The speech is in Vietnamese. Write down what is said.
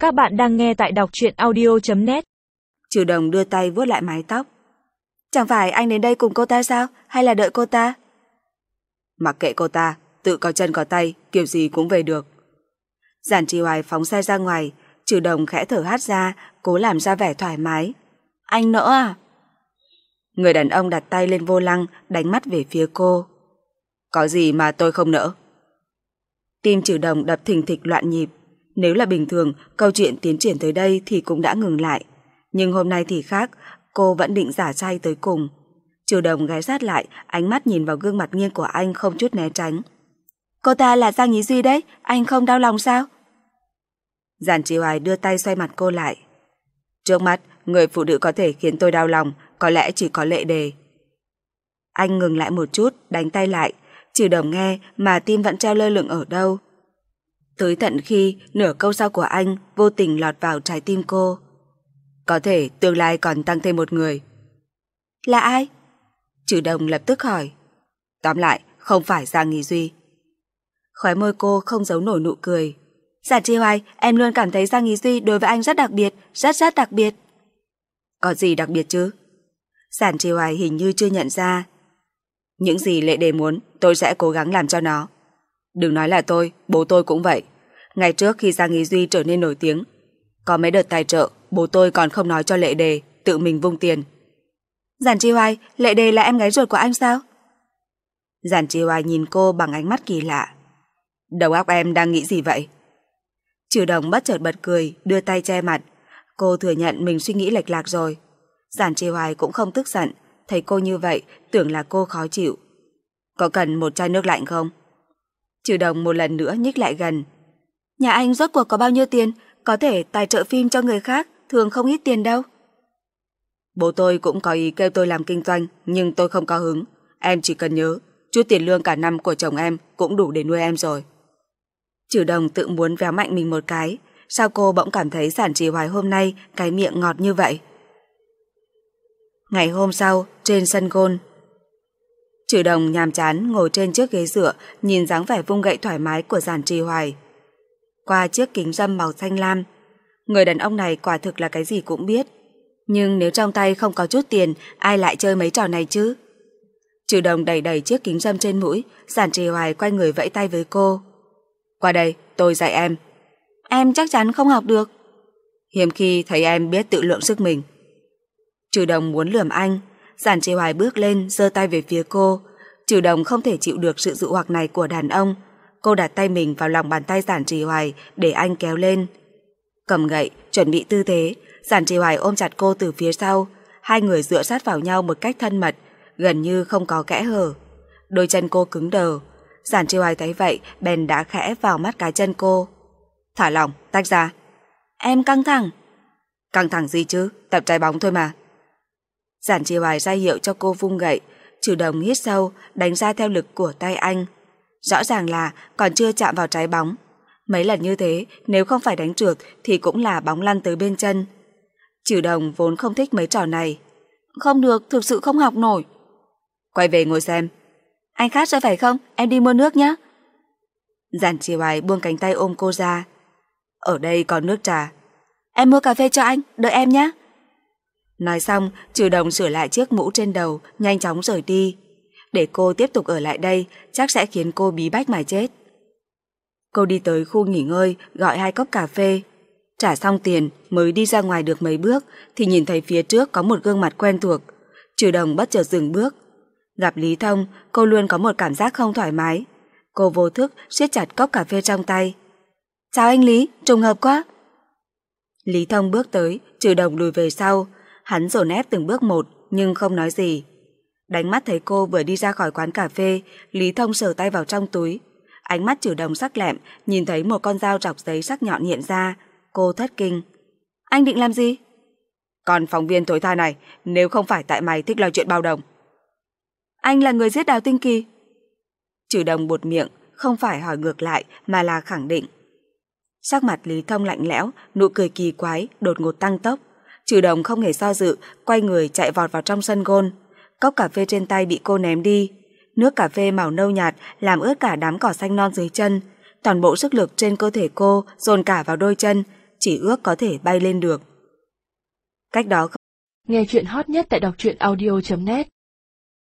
Các bạn đang nghe tại đọc truyện audio.net. Trừ Đồng đưa tay vuốt lại mái tóc. Chẳng phải anh đến đây cùng cô ta sao? Hay là đợi cô ta? Mặc kệ cô ta, tự có chân có tay, kiểu gì cũng về được. Giản Trì Hoài phóng xe ra ngoài, Trừ Đồng khẽ thở hắt ra, cố làm ra vẻ thoải mái. Anh nỡ à? Người đàn ông đặt tay lên vô lăng, đánh mắt về phía cô. Có gì mà tôi không nỡ? Tim Trừ Đồng đập thình thịch loạn nhịp. Nếu là bình thường, câu chuyện tiến triển tới đây thì cũng đã ngừng lại. Nhưng hôm nay thì khác, cô vẫn định giả trai tới cùng. Trừ Đồng ghé sát lại, ánh mắt nhìn vào gương mặt nghiêng của anh không chút né tránh. Cô ta là Giang Nhí Duy đấy, anh không đau lòng sao? Giản Trì Hoài đưa tay xoay mặt cô lại. Trước mắt, người phụ nữ có thể khiến tôi đau lòng, có lẽ chỉ có Lệ Đề. Anh ngừng lại một chút, đánh tay lại. Trừ Đồng nghe mà tim vẫn treo lơ lửng ở đâu. Tới tận khi nửa câu sau của anh vô tình lọt vào trái tim cô. Có thể tương lai còn tăng thêm một người. Là ai? Trừ Đồng lập tức hỏi. Tóm lại, không phải Giang Nhí Duy. Khóe môi cô không giấu nổi nụ cười. Giản Trì Hoài, em luôn cảm thấy Giang Nhí Duy đối với anh rất đặc biệt, rất đặc biệt. Có gì đặc biệt chứ? Giản Trì Hoài hình như chưa nhận ra. Những gì Lệ Đề muốn, tôi sẽ cố gắng làm cho nó. Đừng nói là tôi, bố tôi cũng vậy. Ngày trước khi Giang Nhí Duy trở nên nổi tiếng, có mấy đợt tài trợ, bố tôi còn không nói cho Lệ Đề, tự mình vung tiền. Giản Trì Hoài, Lệ Đề là em gái ruột của anh sao? Giản Trì Hoài nhìn cô bằng ánh mắt kỳ lạ. Đầu óc em đang nghĩ gì vậy? Trừ Đồng bất chợt bật cười, đưa tay che mặt. Cô thừa nhận mình suy nghĩ lệch lạc rồi. Giản Trì Hoài cũng không tức giận, thấy cô như vậy, tưởng là cô khó chịu. Có cần một chai nước lạnh không? Trừ Đồng một lần nữa nhích lại gần. Nhà anh rốt cuộc có bao nhiêu tiền? Có thể tài trợ phim cho người khác, thường không ít tiền đâu. Bố tôi cũng có ý kêu tôi làm kinh doanh, nhưng tôi không có hứng. Em chỉ cần nhớ, chút tiền lương cả năm của chồng em cũng đủ để nuôi em rồi. Trừ Đồng tự muốn véo mạnh mình một cái. Sao cô bỗng cảm thấy Giản Trì Hoài hôm nay cái miệng ngọt như vậy? Ngày hôm sau, trên sân golf, Trừ Đồng nhàm chán ngồi trên chiếc ghế dựa, nhìn dáng vẻ vung gậy thoải mái của Giản Trì Hoài. Qua chiếc kính râm màu xanh lam, người đàn ông này quả thực là cái gì cũng biết. Nhưng nếu trong tay không có chút tiền, ai lại chơi mấy trò này chứ? Trừ Đồng đẩy đẩy chiếc kính râm trên mũi, Giản Trì Hoài quay người vẫy tay với cô. Qua đây, tôi dạy em. Em chắc chắn không học được. Hiếm khi thấy em biết tự lượng sức mình. Trừ Đồng muốn lườm anh. Giản Trì Hoài bước lên, giơ tay về phía cô. Trừ Đồng không thể chịu được sự dụ hoặc này của đàn ông. Cô đặt tay mình vào lòng bàn tay Giản Trì Hoài để anh kéo lên. Cầm gậy, chuẩn bị tư thế. Giản Trì Hoài ôm chặt cô từ phía sau. Hai người dựa sát vào nhau một cách thân mật, gần như không có kẽ hở. Đôi chân cô cứng đờ. Giản Trì Hoài thấy vậy, bèn đá khẽ vào mắt cái chân cô. Thả lỏng, tách ra. Em căng thẳng. Căng thẳng gì chứ, tập trái bóng thôi mà. Giản Trì Hoài ra hiệu cho cô vung gậy. Trừ Đồng hít sâu, đánh ra theo lực của tay anh. Rõ ràng là còn chưa chạm vào trái bóng. Mấy lần như thế, nếu không phải đánh trượt thì cũng là bóng lăn tới bên chân. Trừ Đồng vốn không thích mấy trò này. Không được, thực sự không học nổi. Quay về ngồi xem. Anh khát rồi phải không? Em đi mua nước nhé. Giản Trì Hoài buông cánh tay ôm cô ra. Ở đây có nước trà. Em mua cà phê cho anh, đợi em nhé. Nói xong, Trừ Đồng sửa lại chiếc mũ trên đầu, nhanh chóng rời đi. Để cô tiếp tục ở lại đây, chắc sẽ khiến cô bí bách mà chết. Cô đi tới khu nghỉ ngơi, gọi 2 cốc cà phê. Trả xong tiền, mới đi ra ngoài được mấy bước, thì nhìn thấy phía trước có một gương mặt quen thuộc. Trừ Đồng bất chợt dừng bước. Gặp Lý Thông, cô luôn có một cảm giác không thoải mái. Cô vô thức siết chặt cốc cà phê trong tay. Chào anh Lý, trùng hợp quá. Lý Thông bước tới, Trừ Đồng lùi về sau. Hắn dồn ép từng bước một, nhưng không nói gì. Đánh mắt thấy cô vừa đi ra khỏi quán cà phê, Lý Thông sờ tay vào trong túi. Ánh mắt Trừ Đồng sắc lẹm, nhìn thấy một con dao rọc giấy sắc nhọn hiện ra. Cô thất kinh. Anh định làm gì? Còn phóng viên thối tha này, nếu không phải tại mày thích lo chuyện bao đồng. Anh là người giết Đào Tinh Kỳ. Trừ Đồng buột miệng, không phải hỏi ngược lại mà là khẳng định. Sắc mặt Lý Thông lạnh lẽo, nụ cười kỳ quái, đột ngột tăng tốc. Trừ Đồng không hề do dự, quay người chạy vọt vào trong sân golf. Cốc cà phê trên tay bị cô ném đi. Nước cà phê màu nâu nhạt làm ướt cả đám cỏ xanh non dưới chân. Toàn bộ sức lực trên cơ thể cô dồn cả vào đôi chân, chỉ ước có thể bay lên được. Cách đó Nghe chuyện hot nhất tại đọc truyện audio.net